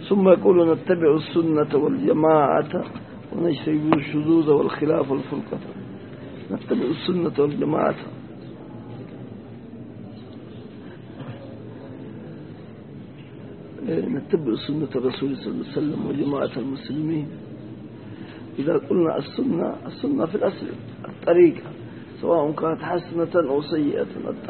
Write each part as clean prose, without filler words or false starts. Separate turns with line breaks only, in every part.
ثم يقول نتبع السنة والجماعة ونجتنب الشذوذ والخلاف والفرقة. نتبع السنة والجماعة، نتبع سنة الرسول صلى الله عليه وسلم وجماعة المسلمين. إذا قلنا السنة في الأصل الطريقة، سواء كانت حسنة أو سيئة.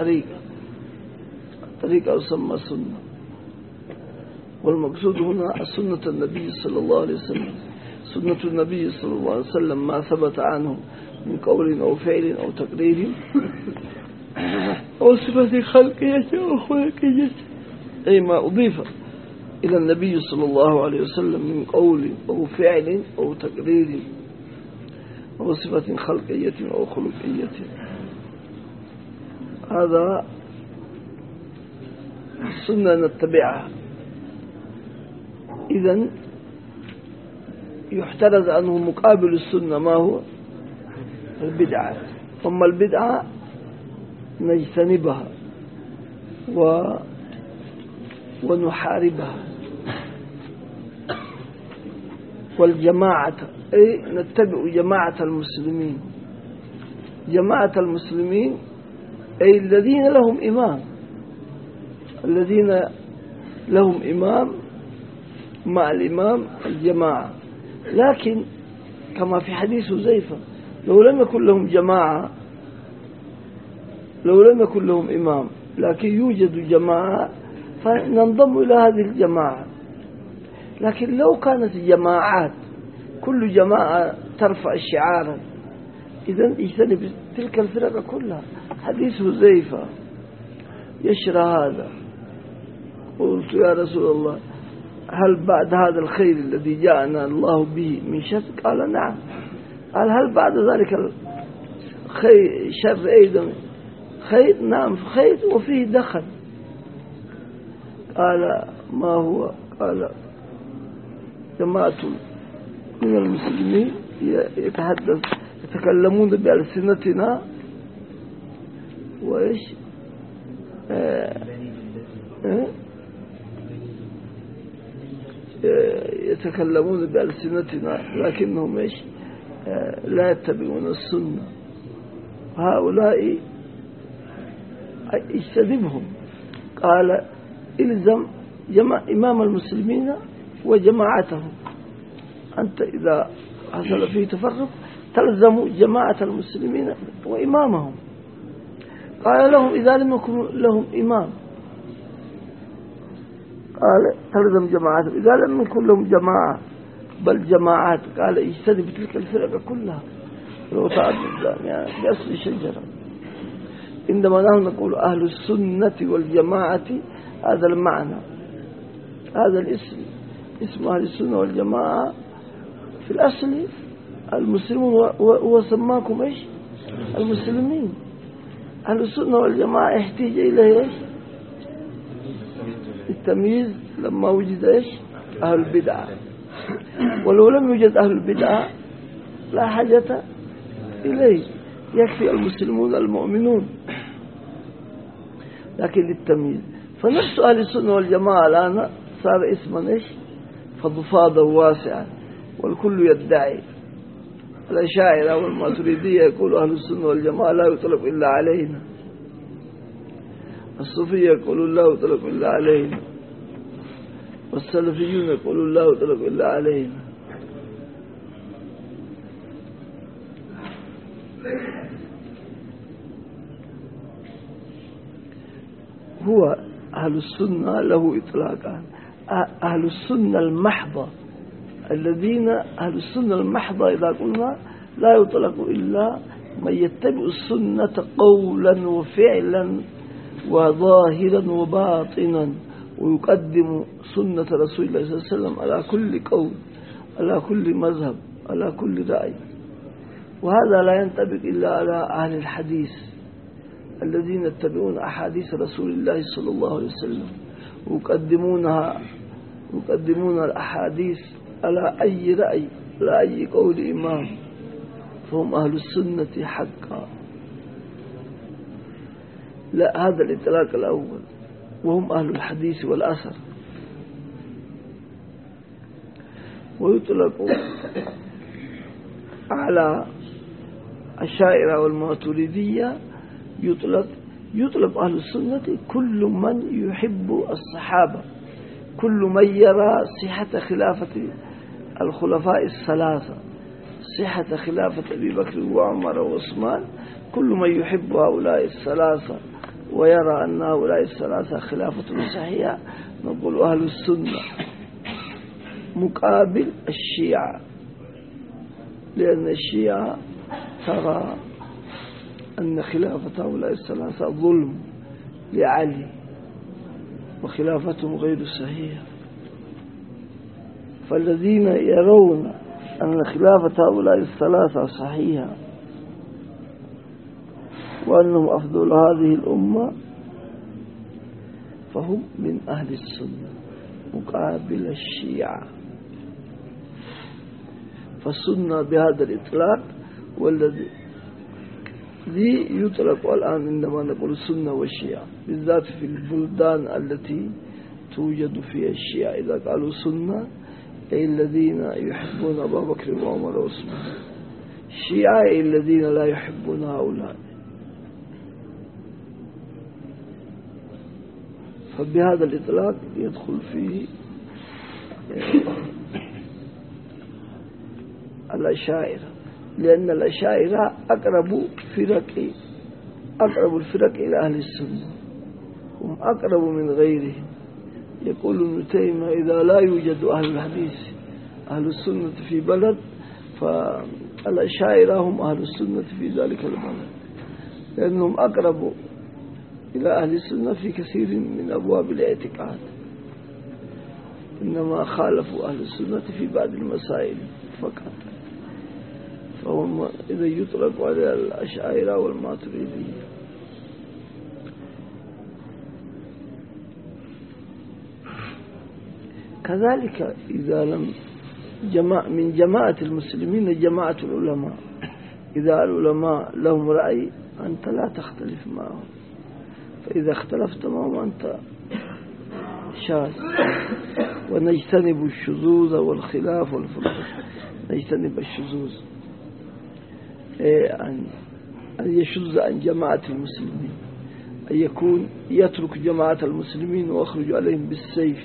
الطريقة يسمى السنة، والمقصود هنا السنة النبي صلى الله عليه وسلم. سنة النبي صلى الله عليه وسلم ما ثبت عنه من قول أو فعل أو تقرير أو صفة خلقية أو خلقية، أي ما أضيف إلى النبي صلى الله عليه وسلم من قول أو فعل أو تقرير أو صفة خلقية أو خلقية، هذا السنة نتبعها. إذن يحترز عنه مقابل السنة ما هو البدعة. ثم البدعة نجتنبها ونحاربها. والجماعة أي نتبع جماعة المسلمين. جماعة المسلمين أي الذين لهم إمام، الذين لهم إمام مع الإمام الجماعة. لكن كما في حديث حذيفة لو لم يكن لهم جماعة، لو لم يكن لهم إمام لكن يوجد جماعة فننضم إلى هذه الجماعة. لكن لو كانت الجماعات كل جماعة ترفع شعارا، إذن اجتنب تلك الفرق كلها. حديث حذيفة يشرح هذا. قلت يا رسول الله هل بعد هذا الخير الذي جاءنا الله به من شر؟ قال نعم. قال هل بعد ذلك الخير شر أيضا؟ خير؟ نعم خير وفيه دخل. قال ما هو؟ قال جماعة من المسلمين يتكلمون بألسنتنا وإيش يتكلمون بألسنتنا لكنهم إيش لا يتبعون السنة. هؤلاء اجتنبهم. قال إلزم إمام المسلمين وجماعتهم. أنت إذا حصل فيه تفرق تلزم جماعة المسلمين وإمامهم. قال لهم إذا لم يكن لهم إمام، قال تلزم جماعتهم. إذا لم يكن لهم جماعة بل جماعات، قال اجتنب تلك الفرق كلها لو تعدد يعني بأصل الشجرة. عندما نحن نقول أهل السنة والجماعة هذا المعنى، هذا الاسم، اسم أهل السنة والجماعة في الأصل المسلمون، وسماكم إيش المسلمين. أهل السنة والجماعة يحتاج إليه إيش التمييز لما وجد إيش أهل البدعة. ولو لم يوجد أهل البدعة لا حاجة إليه، يكفي المسلمون المؤمنون. لكن للتمييز فنفس أهل السنة والجماعة الآن صار اسما إيش فضفاضا واسعا والكل يدعي. الأشاعرة والماتريدية يقول أهل السنة والجماعة لا يطلق إلا علينا. الصوفية يقولون لا يطلق إلا علينا. والسلفيون يقولون لا يطلق إلا علينا. هو أهل السنة له إطلاقان. أهل السنة المحضة، الذين أهل السنة المحضة إذا قلنا لا يطلق إلا من يتبع السنة قولا وفعلا وظاهرا وباطنا، ويقدم سنة رسول الله صلى الله عليه وسلم على كل قول، على كل مذهب، على كل رأي. وهذا لا ينطبق إلا على أهل الحديث الذين يتبعون أحاديث رسول الله صلى الله عليه وسلم ويقدمون الأحاديث على أي رأي، على أي قول إمام، فهم أهل السنة حقا. لا، هذا الإطلاق الأول، وهم أهل الحديث والأثر. ويطلق على الأشاعرة والماتريدية يطلق أهل السنة كل من يحب الصحابة، كل من يرى صحة خلافة الخلفاء الثلاثة، صحة خلافة أبي بكر وعمر وعثمان، كل من يحب هؤلاء الثلاثة ويرى أن هؤلاء الثلاثة خلافة صحيحة نقول أهل السنة، مقابل الشيعة، لأن الشيعة ترى أن خلافة هؤلاء الثلاثة ظلم لعلي وخلافتهم غير صحيحة. فالذين يرون أن خلافة هؤلاء الثلاثة صحيحة وأنهم أفضل هذه الأمة فهم من أهل السنة مقابل الشيعة. فالسنة بهذا الإطلاق والذي يطلق الآن عندما نقول السنة والشيعة، بالذات في البلدان التي توجد فيها الشيعة، إذا قالوا سنة أي الذين يحبون أبا بكر وعمر وعثمان، الشيعة أي الذين لا يحبون هؤلاء. فبهذا الإطلاق يدخل فيه الأشاعرة، لأن الأشاعرة أقرب الفرق إلى أهل السنة، هم أقرب من غيرهم. يقول ابن تيمية إذا لا يوجد أهل الحديث أهل السنة في بلد فالأشاعرة هم أهل السنة في ذلك البلد، لأنهم أقرب إلى أهل السنة في كثير من أبواب الاعتقاد، إنما خالفوا أهل السنة في بعض المسائل فقط. فهم إذا يطلق على الأشاعرة والماتريدية. كذلك إذا لم من جماعة المسلمين جماعة العلماء، إذا العلماء لهم رأي أنت لا تختلف معهم، فإذا اختلفت معهم أنت شاذ. ونجتنب الشذوذ والخلاف والفرقة، نجتنب الشذوذ أن يشذ عن جماعة المسلمين، أن يكون يترك جماعة المسلمين ويخرج عليهم بالسيف،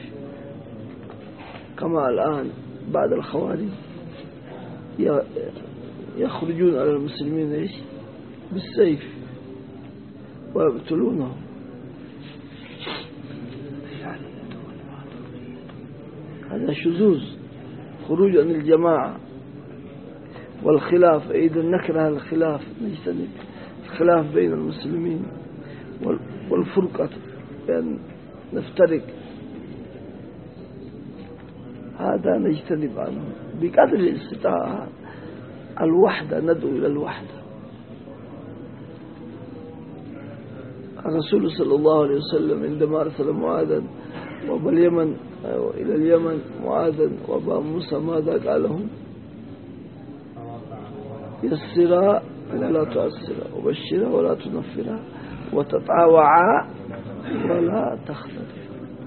كما الآن بعد الخوارج يخرجون على المسلمين بالسيف ويقتلونهم. هذا شذوذ، خروج عن الجماعة. والخلاف إذا نكره الخلاف، نجتنب الخلاف بين المسلمين، والفرقة يعني نفترق، هذا نجتنب عنه بقدر الاستطاعة. الوحدة، ندعو إلى الوحدة. الرسول صلى الله عليه وسلم عندما أرسل معاذا إلى اليمن معاذا وأبا موسى ماذا قال لهم؟ يسرا ولا تؤسرا، وبشرا ولا تنفرا، وتطاوعا ولا تختلفا،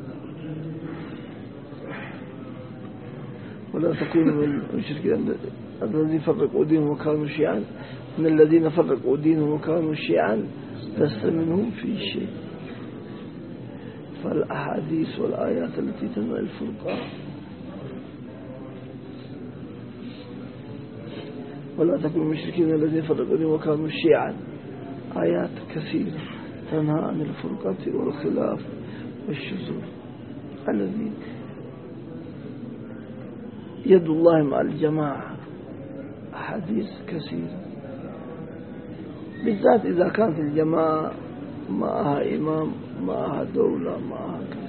ولا تكونوا من المشركين الذين فرقوا دينهم وكانوا شيعا، من الذين فرقوا دينهم وكانوا شيعا لست منهم في شيء. فالأحاديث والآيات التي تنمى الفرقة، ولا تكونوا مشركين الذين فرقوا دينهم وكانوا شيعا، آيات كثيرة تنهى عن الفرقة والخلاف والشذوذ. الذي يد الله مع الجماعة، أحاديث كثيرة، بالذات إذا كانت الجماعة معها إمام، معها دولة، معها كذا.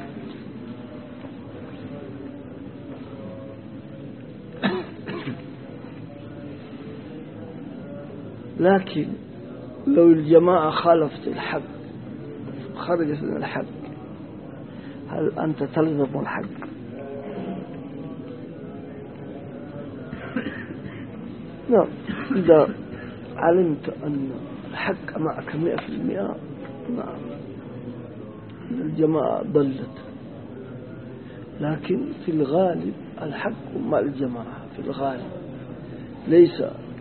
لكن لو الجماعة خالفت الحق، خرجت من الحق، هل أنت تلزم الحق؟ نعم، إذا علمت أن الحق معك 100%، نعم الجماعة ضلت. لكن في الغالب الحق مع الجماعة في الغالب، ليس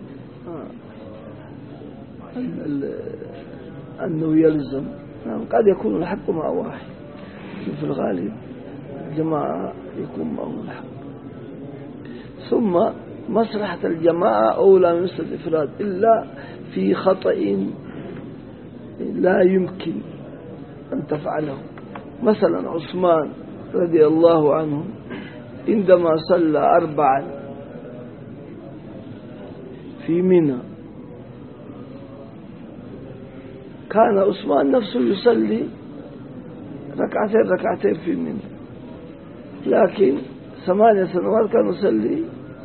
أنه يلزم. قد يكون الحق مع واحد، في الغالب الجماعة يكون معهم الحق. ثم مصلحة الجماعة أولى من مصلحة الإفراد إلا في خطأ لا يمكن أن تفعله. مثلا عثمان رضي الله عنه عندما صلى 4 في منى، كان عثمان نفسه يصلي ركعتين في منى، لكن 8 سنوات كان يصلي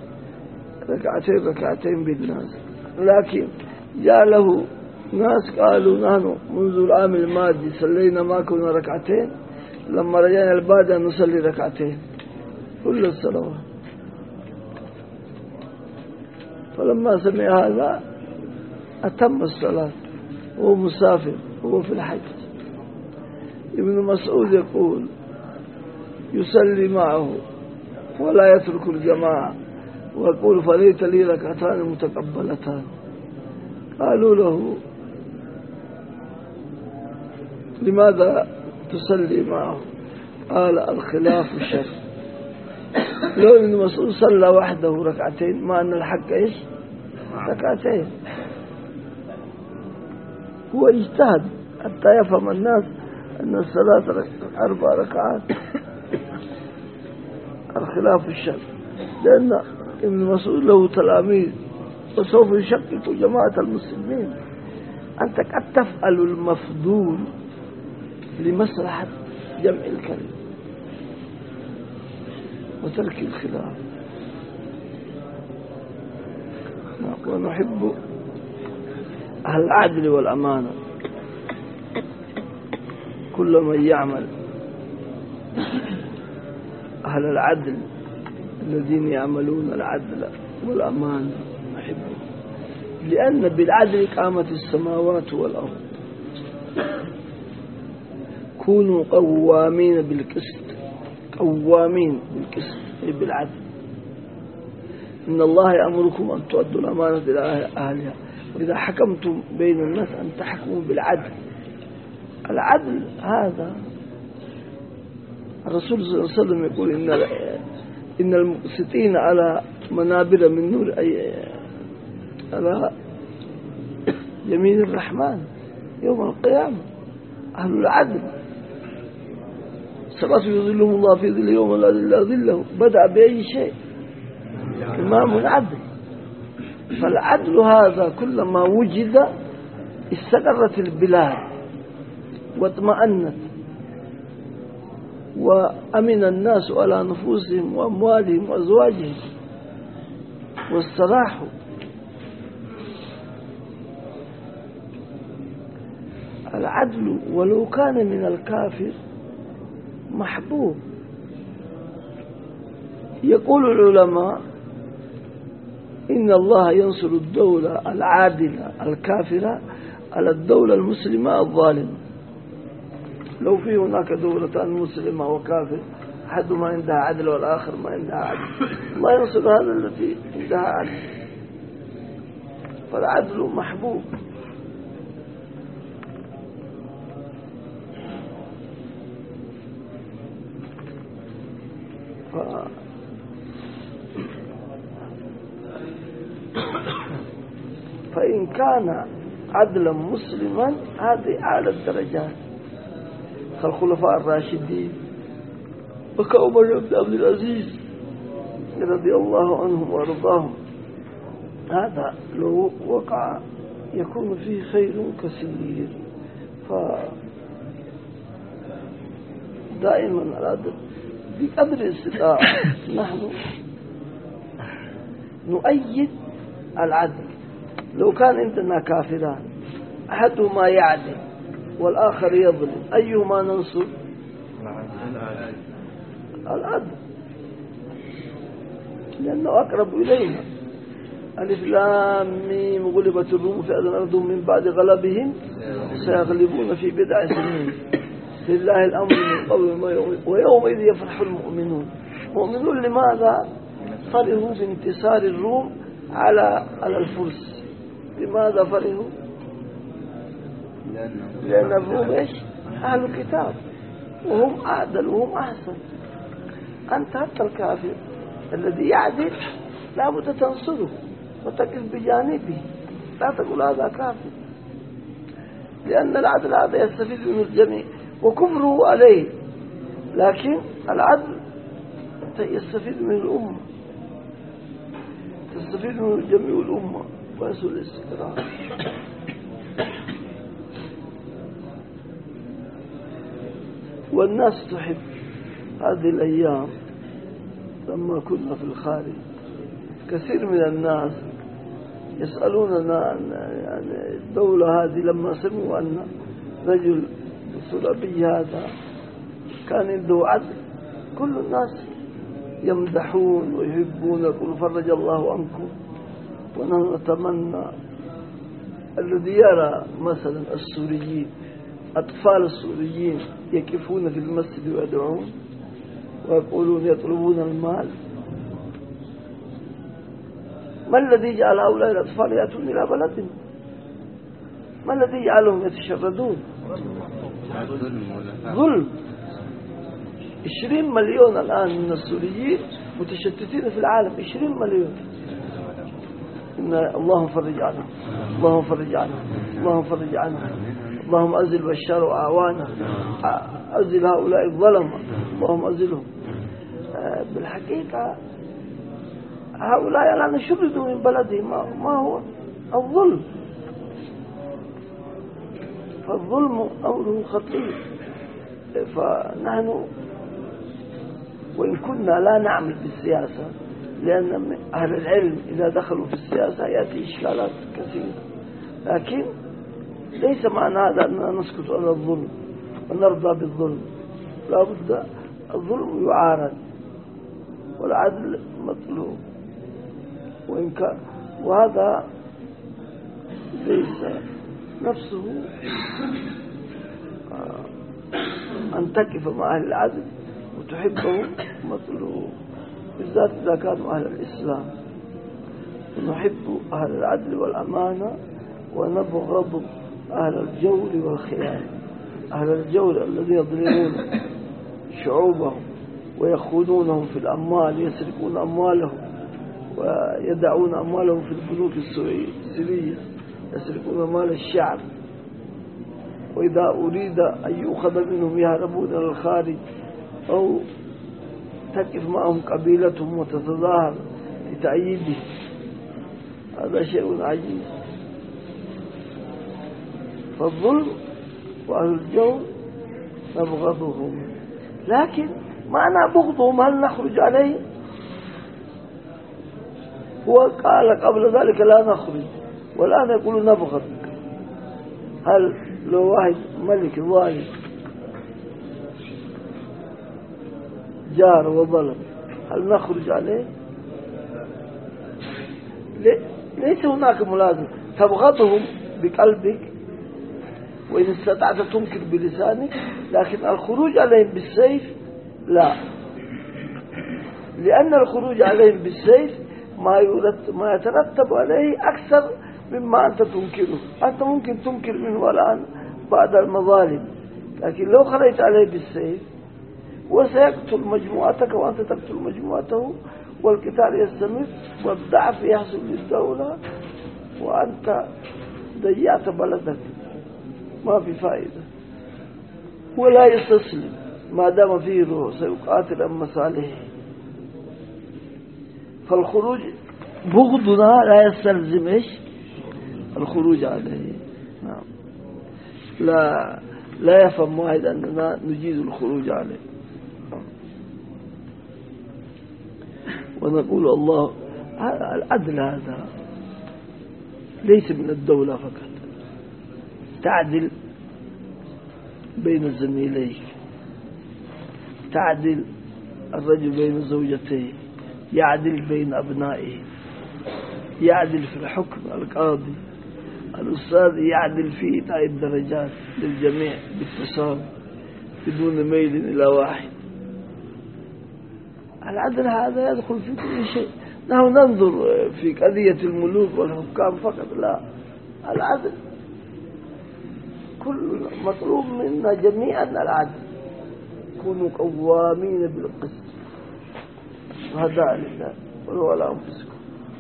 ركعتين بالناس. لكن جاء له ناس قالوا نحن منذ العام الماضي صلينا ما كنا ركعتين، لما رجعنا البعد نصلي ركعتين كل الصلوات. فلما سمع هذا أتم الصلاة، هو مسافر، هو في الحج. ابن مسعود يقول يصلي معه ولا يترك الجماعة، ويقول فليت لي ركعتان متقبلتان. قالوا له لماذا تصلي معه؟ قال الخلاف شر. لو ابن مسعود صلى وحده ركعتين مع أن الحق إيش؟ ركعتين. هو اجتهد حتى يفهم الناس أن الصلاة 4 ركعات. الخلاف الشر، لأن ابن مسعود له تلاميذ وسوف يشكك جماعة المسلمين. أنت قد تفعل المفضول لمصلحة جمع الكلم وترك الخلاف. ونحب أهل العدل والأمانة، كل من يعمل أهل العدل الذين يعملون العدل والأمانة نحبه، لأن بالعدل قامت السماوات والأرض. كونوا قوامين بالقسط، قوامين بالقسط أي بالعدل. إن الله يأمركم أن تؤدوا الأمانة إلى أهلها وإذا حكمتم بين الناس أن تحكموا بالعدل. العدل هذا الرسول صلى الله عليه وسلم يقول إن المقسطين على منابر من نور أي على يمين الرحمن يوم القيامة أهل العدل. 7 يظلهم الله في ظل يوم لا ظل ظله. بدأ بأي شيء؟ إمام العدل. فالعدل هذا كلما وجد استقرت البلاد واطمأنت وأمن الناس على نفوسهم وأموالهم وأزواجهم واستراحوا. العدل ولو كان من الكافر محبوب. يقول العلماء إن الله ينصر الدولة العادلة الكافرة على الدولة المسلمة الظالمة. لو في هناك دولة مسلمة وكافر، أحدهما عندها عدل والآخر ما عندها عدل، الله ينصر هذا التي عندها عدل. فالعدل محبوب. فإن كان عدلا مسلما هذه أعلى الدرجات كالخلفاء الراشدين وكعمر بن عبد العزيز رضي الله عنهم وارضاهم. هذا لو وقع يكون فيه خير كثير. فدائما العدل بقدر الاستطاعة نحن نؤيد العدل. لو كان عندنا كافران أحدهما يعدل والآخر يظلم، أيهما ننصر؟ العدل، لأنه أقرب إلينا. ألف لام ميم غلبت الروم في أدنى الأرض من بعد غلبهم سيغلبون في 10 سنين. لله الأمر من قبل ويومئذ يفرح المؤمنون. المؤمنون لماذا فرحوا بانتصار الروم على الفرس؟ لماذا فرحوا؟ لأن الروم إيش؟ أهل الكتاب وهم أعدل وهم أحسن. أنت حتى الكافر الذي يعدل لا بد تنصره وتقف بجانبه، لا تقول هذا كافر، لأن العدل هذا يستفيد منه الجميع وكفره عليه، لكن العدل يستفيد من الأمة، تستفيد من جميع الأمة ويسهل الاستقرار. والناس تحب هذه الأيام. لما كنا في الخارج كثير من الناس يسألوننا عن يعني الدولة هذه، لما سمعوا أن رجل دكتور أبي هذا كان عنده عدل، كل الناس يمدحون ويحبون، يقولون فرج الله عنكم. ونحن نتمنى الذي يرى مثلا السوريين، أطفال السوريين يقفون في المسجد ويدعون ويقولون يطلبون المال، ما الذي جعل هؤلاء الأطفال يأتون إلى بلدهم؟ ما الذي جعلهم يتشردون؟ ظلم. 20 مليون الآن من السوريين متشتتين في العالم، 20 مليون. إن اللهم فرج عنهم، اللهم فرج عنهم، اللهم فرج عنهم، اللهم أزل بشار وأعوانه، أزل هؤلاء الظلمة، اللهم أزلهم. بالحقيقة هؤلاء الآن شردوا من بلدهم، ما هو الظلم؟ فالظلم أمره خطير. فنحن وإن كنا لا نعمل بالسياسة، لأن أهل العلم إذا دخلوا في السياسة يأتي إشكالات كثيرة، لكن ليس معنى هذا أننا نسكت على الظلم ونرضى بالظلم. لا بد الظلم يعارض والعدل مطلوب، وهذا ليس نفسه أن تقف مع أهل العدل وتحبهم مطلوب، بالذات إذا كانوا أهل الإسلام. ونحب أهل العدل والأمانة ونبغض أهل الجور والخيانة. أهل الجور الذين يظلمون شعوبهم ويخونونهم في الأموال، يسرقون أموالهم ويدعون أموالهم في البنوك السورية، يسرقون أموال الشعب، وإذا أريد أن يؤخذ منهم يهربون إلى الخارج أو تقف معهم قبيلتهم وتتظاهر لتأييده. هذا شيء عجيب. فالظلم وأهل الجور نبغضهم، لكن معنى بغضهم هل نخرج عليه؟ هو قال قبل ذلك لا نخرج، والآن يقول نبغض. هل لو واحد ملك ظالم جار وظلم هل نخرج عليه؟ ليس هناك ملازم. تبغضهم بقلبك وإن استطعت تنكر بلسانك، لكن الخروج عليهم بالسيف لا، لأن الخروج عليهم بالسيف ما يترتب عليه أكثر مما أنت تنكره. أنت ممكن تنكر منه الآن بعد المظالم، لكن لو خرجت عليه بالسيف وسيقتل مجموعتك وأنت تقتل مجموعته والقتال يستمر والضعف يحصل للدولة وأنت ضيعت بلدك، ما في فائدة. ولا يستسلم ما دام فيه روح، سيقاتل عن مصالحه. فالخروج بغضنا لا يستلزم إيش؟ الخروج عليه. نعم. لا يفهم واحد أننا نجيز الخروج عليه. ونقول الله العدل هذا ليس من الدولة فقط، تعدل بين زميليك، تعدل الرجل بين زوجتيه، يعدل بين أبنائه، يعدل في الحكم، القاضي الأستاذ يعدل في إعطاء الدرجات للجميع بالتساوي. بدون ميل إلى واحد. العدل هذا يدخل في كل شيء. نحن ننظر في قضية الملوك والحكام فقط، لا، العدل كل مطلوب منا جميعا العدل. كونوا قوامين بالقسط شهداء لله ولو على أنفسكم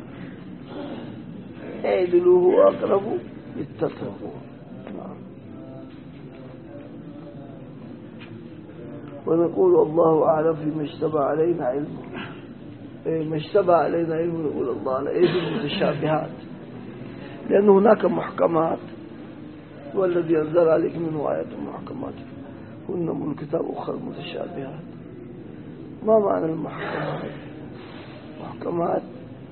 اعدلوا هو أقرب للتقوى. ونقول الله أعلم فيما اشتبه علينا علمه. ما اشتبه علينا علمه نقول الله على في المتشابهات، لأن هناك محكمات، والذي أنزل عليك منه آيات محكمات هن من الكتاب أخرى متشابهات. ما معنى المحكمات؟ محكمات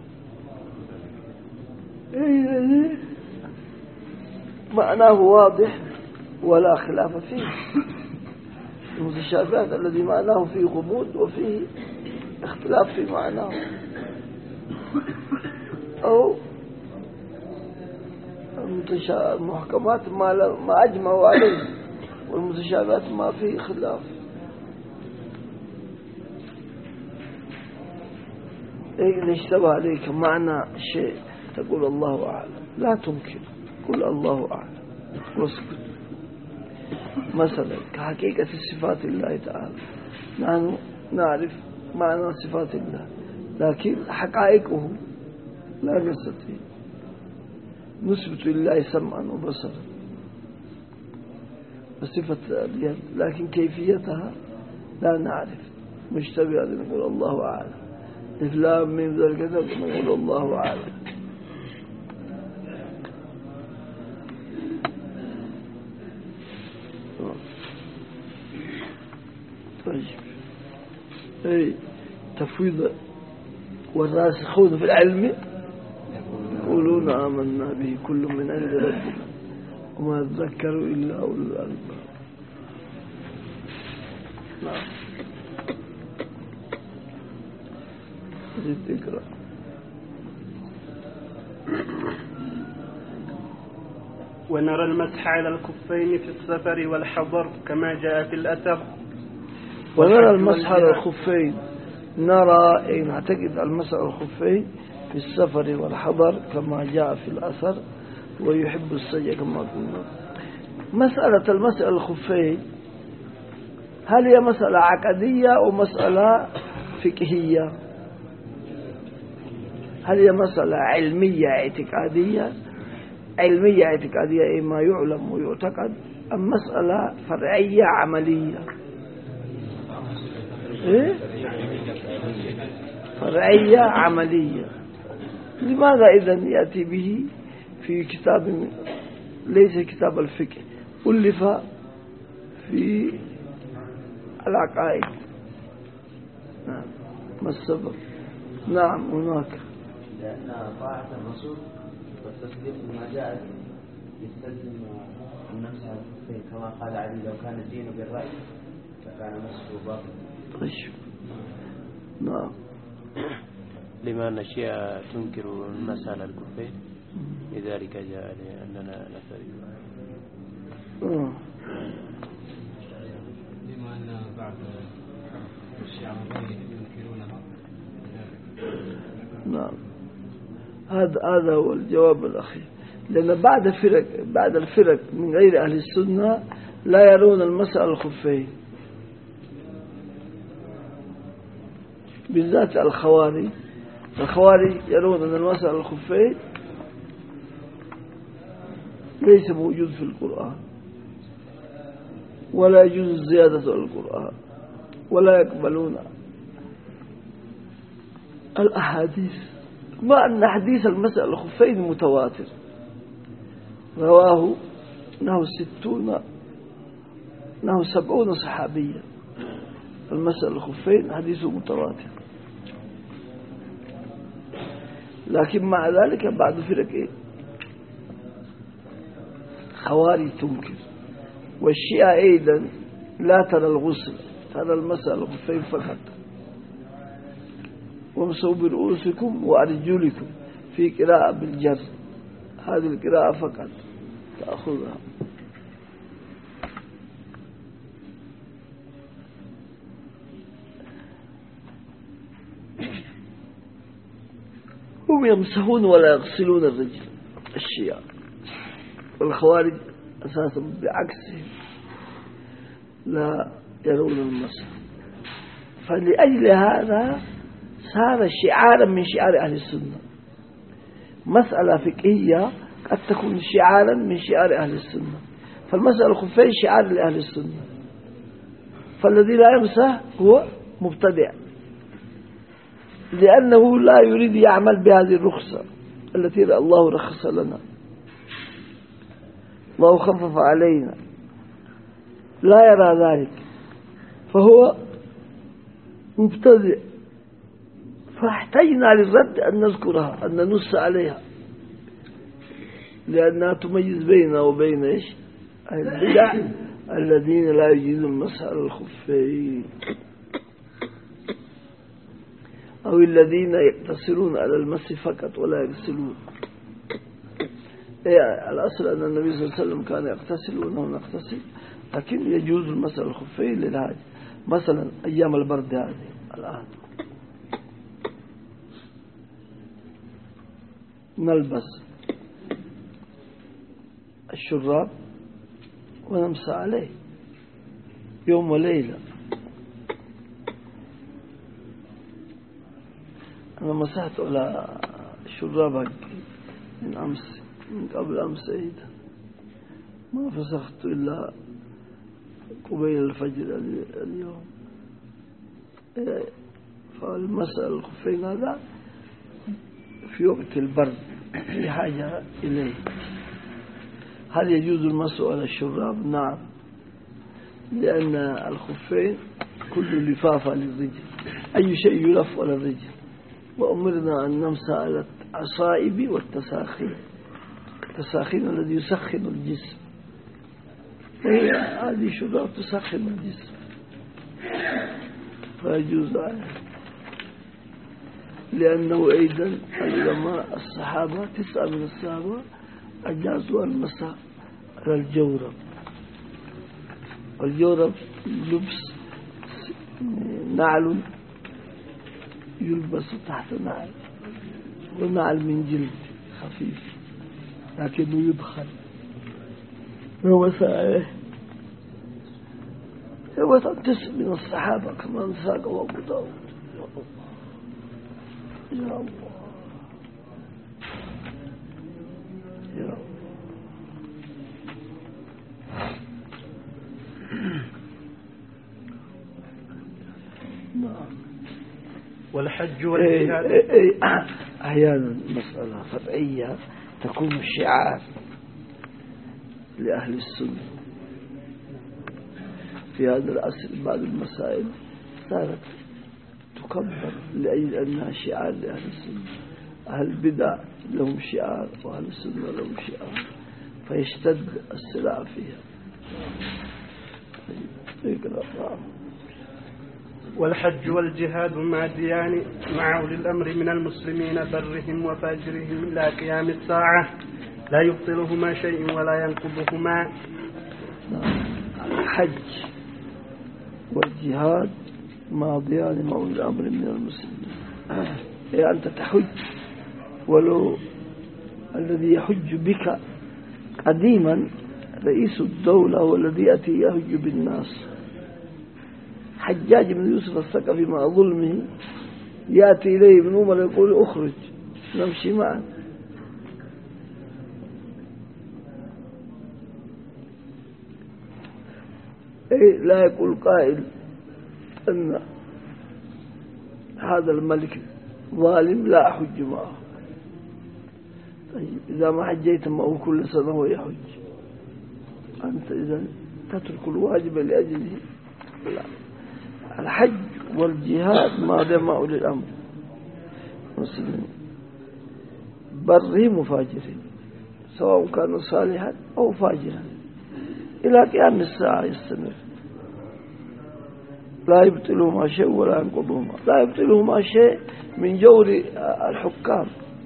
معناه واضح ولا خلاف فيه. المتشابهات الذي معناه فيه غموض وفيه اختلاف في معناه، أو المحكمات ما أجمعوا عليه، والمتشابهات ما فيه خلاف. إذا اشتبه عليك معنى شيء تقول الله أعلم، لا تنكر، قل الله أعلم واسكت. مثلا كحقيقة صفات الله تعالى، نحن نعرف معنى صفات الله، لكن حقائقه لا نستطيع. نثبت لله سمعا وبصرا وصفة اليد، لكن كيفيتها لا نعرف. مشتبه نقول الله أعلم. إفلام من ذلك نقول الله أعلم. طيب، أي تفويض. والراسخون في العلم يقولون آمنا به كل من عند ربنا وما تذكروا إلا أولو الألباب. نعم. زد اقرأ.
ونرى المسح على الخفين في السفر والحضر كما جاء في الأثر.
ونرى المسح على الخفين، نرى أي نعتقد المسح على الخفين في السفر والحضر كما جاء في الأثر، ويحب السجع كما قلنا. مسألة المسح على الخفين هل هي مسألة عقدية أو مسألة فقهية؟ هل هي مسألة علمية اعتقادية؟ علمية اعتقادية أي ما يعلم ويعتقد، أم مسألة فرعية عملية؟ إيه؟ فرعية عملية. لماذا إذن يأتي به في كتاب ليس كتاب الفقه، ألف في العقائد؟ نعم. ما السبب؟ نعم هناك.
لأن طاعة الرسول والتصديق بما جاء يستلزم النفس على الخفين، كما قال علي لو كان الدين بالرأي فكان مسحه باطلا.
طيب. نعم.
لما أن الشيعة تنكر المسألة الكفين لذلك جاء لأننا نفرد.
لما أن بعض الشيعة ينكرونها.
نعم، هذا هو الجواب الأخير. لأن بعد الفرق من غير أهل السنة لا يرون المسح على الخفين، بالذات الخوارج يرون أن المسح على الخفين ليس موجود في القرآن، ولا يجوز الزيادة على القرآن، ولا يقبلون الأحاديث، مع أن حديث المسح على الخفين متواتر، رواه نحو 70 صحابيا. المسح على الخفين حديثه متواتر، لكن مع ذلك بعض فرق خوارج تنكر، والشيعة أيضا لا ترى الغسل، ترى المسح على الخفين فقط. وامسحوا برؤوسكم وأرجلكم في قراءة بالجر، هذه القراءة فقط تأخذها. هم يمسحون ولا يغسلون الرجل الشيعة، والخوارج أساسا بعكسهم لا يرون المسح. فلأجل هذا صار شعارا من شعار أهل السنة. مسألة فقهية قد تكون شعارا من شعار أهل السنة، فالمسألة الخفين شعار لأهل السنة، فالذي لا يمسح هو مبتدع، لأنه لا يريد يعمل بهذه الرخصة التي الله رخص لنا، الله خفف علينا، لا يرى ذلك، فهو مبتدع. فاحتجنا للرد أن نذكرها، أن ننص عليها، لأنها تميز بيننا وبين إيش؟ البدع الذين لا يجيزون المسح على الخفين، أو الذين يقتصرون على المسح فقط ولا يغسلون. الأصل أن النبي صلى الله عليه وسلم كان يغتسل ونحن نغتسل، لكن يجوز المسح على الخفين للحاجة، مثلا أيام البرد هذه الآن نلبس الشراب ونمسح عليه يوم وليلة. أنا مسحت على الشراب من أمس، من قبل أمس عيدا، ما فسخت إلا قبيل الفجر اليوم. فالمسألة الخفين هذا في وقت البرد في حاجة إليه. هل يجوز المسح على الشراب؟ نعم، لأن الخفين كل لفافة للرجل، أي شيء يلف على الرجل، وأمرنا أن نمسح على العصائب والتساخين، التساخين الذي يسخن الجسم، وهي هذه شراب تسخن الجسم فيجوز عليه. لأنه أيضا العلماء الصحابة 9 من الصحابة أجازوا المسح على الجورب. الجورب لبس نعل يلبس تحت نعل، ونعل من جلد خفيف لكنه يدخل، ومسح عليه. هو 9 من الصحابة كما ساقه أبو داود. يا الله يا الله. نعم.
والحج والجهاد
أحيانا مسألة فرعية تكون شعار لأهل السنة. في هذا العصر بعض المسائل صارت تكبر لأجل أنها شعار لأهل السنة. أهل البدع لهم شعار وأهل السنة لهم شعار، فيشتد الصراع فيها.
والحج والجهاد مع الديان مع أولي الأمر من المسلمين برهم وفاجرهم إلى قيام الساعة، لا يبطلهما شيء ولا ينقضهما.
الحج والجهاد ماضيان مع أولي الأمر من المسلمين. يعني أنت تحج، ولو الذي يحج بك قديما رئيس الدولة هو الذي يأتي يحج بالناس. حجاج بن يوسف الثقفي مع ظلمه يأتي إليه ابن عمر يقول أخرج نمشي معا. لا يقول قائل أن هذا الملك ظالم لا أحج معه. طيب إذا ما حجيت معه كل سنة هو يحج، أنت إذا تترك الواجب لأجله؟ لا. الحج والجهاد ماضي مع أولي الأمر مسلمين برهم وفاجرين، سواء كانوا صالحا أو فاجرا، إلى قيام الساعة يستمر. لا يبطلهما شيء ولا ينقضهما. لا يبطلهما شيء من جور الحكام.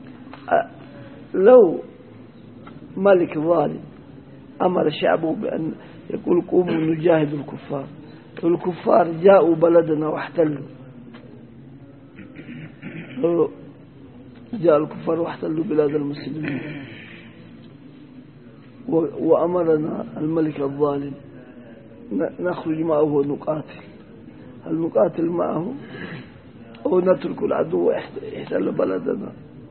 لو ملك ظالم أمر شعبه بأن يقول قوموا نجاهد الكفار، الكفار جاءوا بلدنا واحتلوا، جاء الكفار واحتلوا بلاد المسلمين، وأمرنا الملك الظالم نخرج معه ونقاتل. هل نقاتل معه أو نترك العدو يحتل بلدنا؟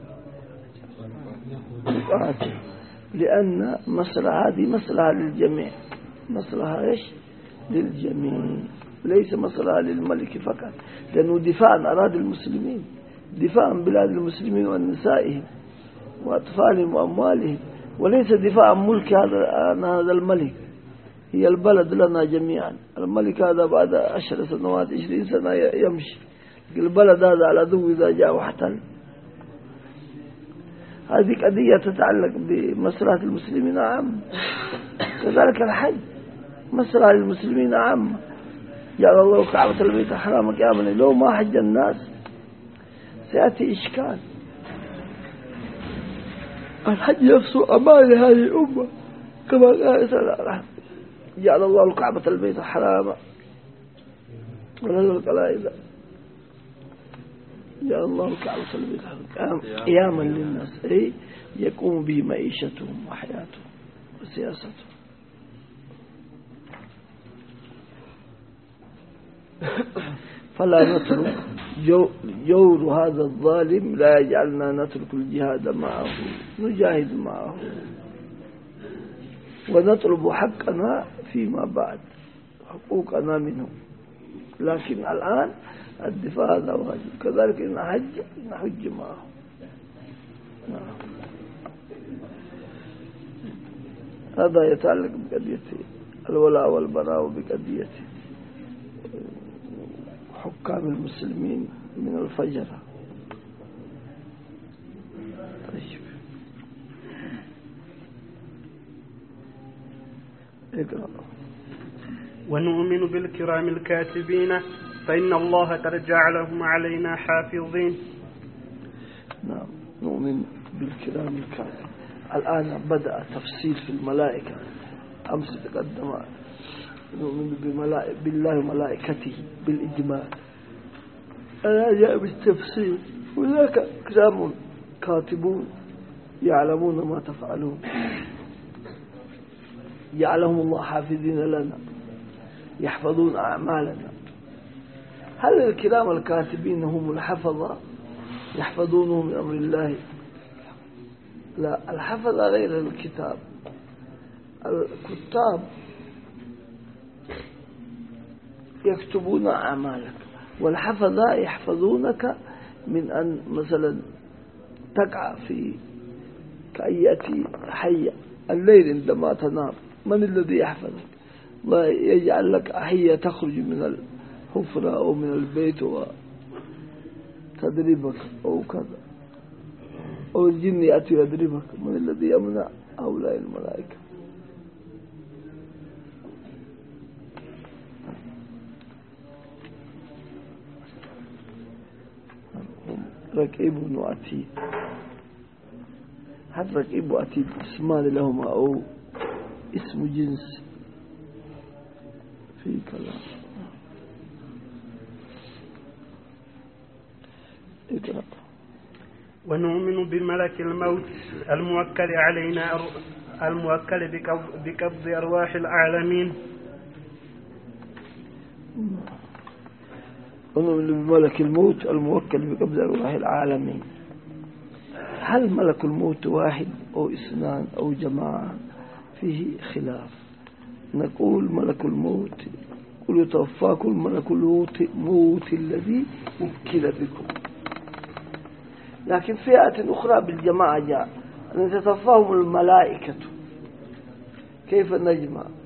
نقاتل، لأن مصلحة هذه مصلحة للجميع، مصلحة إيش؟ للجميع، ليس مصلحة للملك فقط، لأنه دفاعا أراد المسلمين، دفاعا عن بلاد المسلمين ونسائهم وأطفالهم وأموالهم، وليس دفاع عن ملك هذا الملك. هي البلد لنا جميعا، الملك هذا بعد 10 سنوات 20 سنة يمشي، البلد هذا على عدو إذا جاء واحتل. هذه قضية تتعلق بمصلحة المسلمين عامة. كذلك الحج مصلحة للمسلمين عامة. جعل الله كعبة البيت الحرام قياما، لو ما حج الناس سيأتي إشكال. الحج نفسه أمان لهذه الأمة، كما قال صلى الله عليه وسلم جعل الله الكعبة البيت الحرام ونزل القلائد، جعل الله الكعبة البيت الحرام قياما للناس، أي يقوم به معيشتهم وحياتهم وسياستهم. فلا نترك جور هذا الظالم لا يجعلنا نترك الجهاد معه، نجاهد معه ونطلب حقنا فيما بعد، حقوقنا منه. لكن الآن الدفاع هذا واجب، كذلك إن نحج معه. هذا يتعلق بقضية الولاء والبراء، وبقضية حكام المسلمين من الفجر. طيب اقرأ.
ونؤمن بالكرام الكاتبين فإن الله قد جعلهم علينا حافظين.
نعم، نؤمن بالكرام الكاتبين. الآن بدأ تفصيل في الملائكة. أمس تقدم نؤمن بالله وملائكته بالإجمال، أنا جاء بالتفصيل. هناك كرام كاتبون يعلمون ما تفعلون، جعلهم الله حافظين لنا يحفظون أعمالنا. هل الكرام الكاتبين هم الحفظة يحفظونه من أمر الله؟ لا، الحفظة غير الكتاب. الكتاب يكتبون أعمالك، والحفظة يحفظونك من أن مثلا تقع في كأية حية الليل عندما تنام. من الذي يحفظك؟ الله يجعل لك حية تخرج من الحفرة أو من البيت وتدربك أو كذا، أو الجن يأتي يدربك. من الذي يمنع هؤلاء الملائكة؟ رقيب وعتيد. هل رقيب وعتيد اسمان لهما أو اسم جنس في كلام؟ اقرأ.
ونؤمن بملك الموت الموكل علينا، الموكل بقبض أرواح العالمين.
ونؤمن بملك الموت الموكل بقبض أرواح العالمين. هل ملك الموت واحد أو اثنان أو جماعة؟ فيه خلاف. نقول ملك الموت، قل يتوفاكم ملك الموت الذي وكل بكم. لكن فئة أخرى بالجماعة جاء أن تتوفاهم الملائكة. كيف نجمع؟